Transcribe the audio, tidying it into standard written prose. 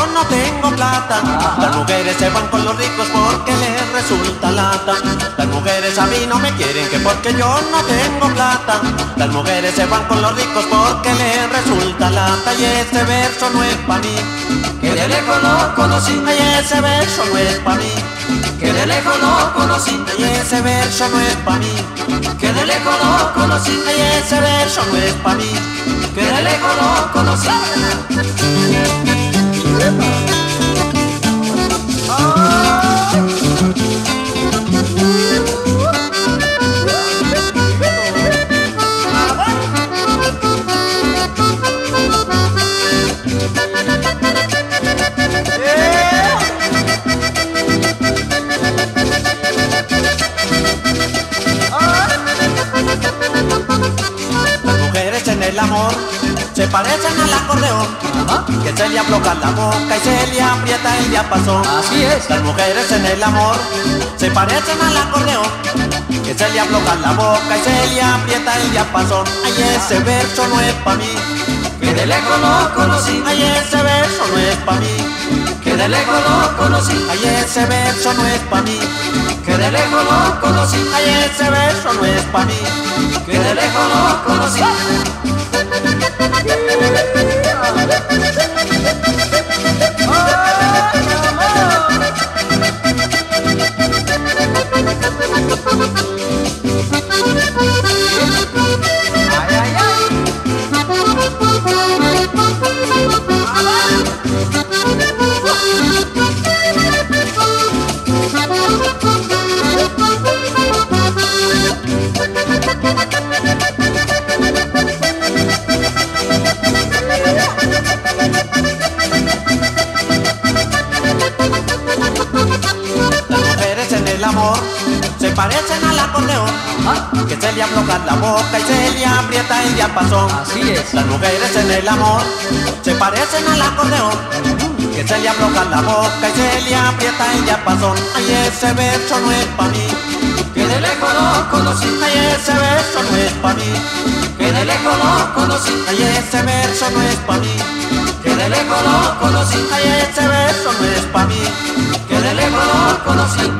yo no tengo plata. Las mujeres se van con los ricos porque les resulta lata. Las mujeres a mí no me quieren que porque yo no tengo plata. Las mujeres se van con los ricos porque les resulta lata. Y ese verso no es pa' mí, que de lejos lo conocí. y ese verso no es pa' mí, Que de lejos lo conocí. y ese verso no es pa' mí, Que de lejos lo conocí. y ese verso no es pa' mí. Que de lejos lo conocí. Las mujeres en el amor se parecen al acordeón, que se le afloja la boca y se le aprieta el diapasón. Así es. Las mujeres en el amor se parecen al acordeón, que se le afloja la boca y se le aprieta el diapasón. Ay, ese verso no es pa' mí, Que de lejos lo conocí. ay, ese verso no es pa' mí, Que de lejos lo conocí. ay, ese verso no es pa' mí, Que de lejos lo conocí. ay, ese verso no es pa' mí. Que de lejos lo conocí. Ay, ay, ay. Las mujeres en el amor se parecen al acordeón, que se le afloja la boca y se le aprieta el diapasón. Así es. Las mujeres en el amor se parecen al acordeón, que se le afloja la boca y se le aprieta el diapasón. Ay, ese verso no es pa' mí, Que de lejos lo conocí. ay, ese verso no es pa' mí, Que de lejos lo conocí. ay, ese verso no es pa' mí, Que de lejos lo conocí. ay, ese verso no es pa' mí. Que de lejos lo conocí.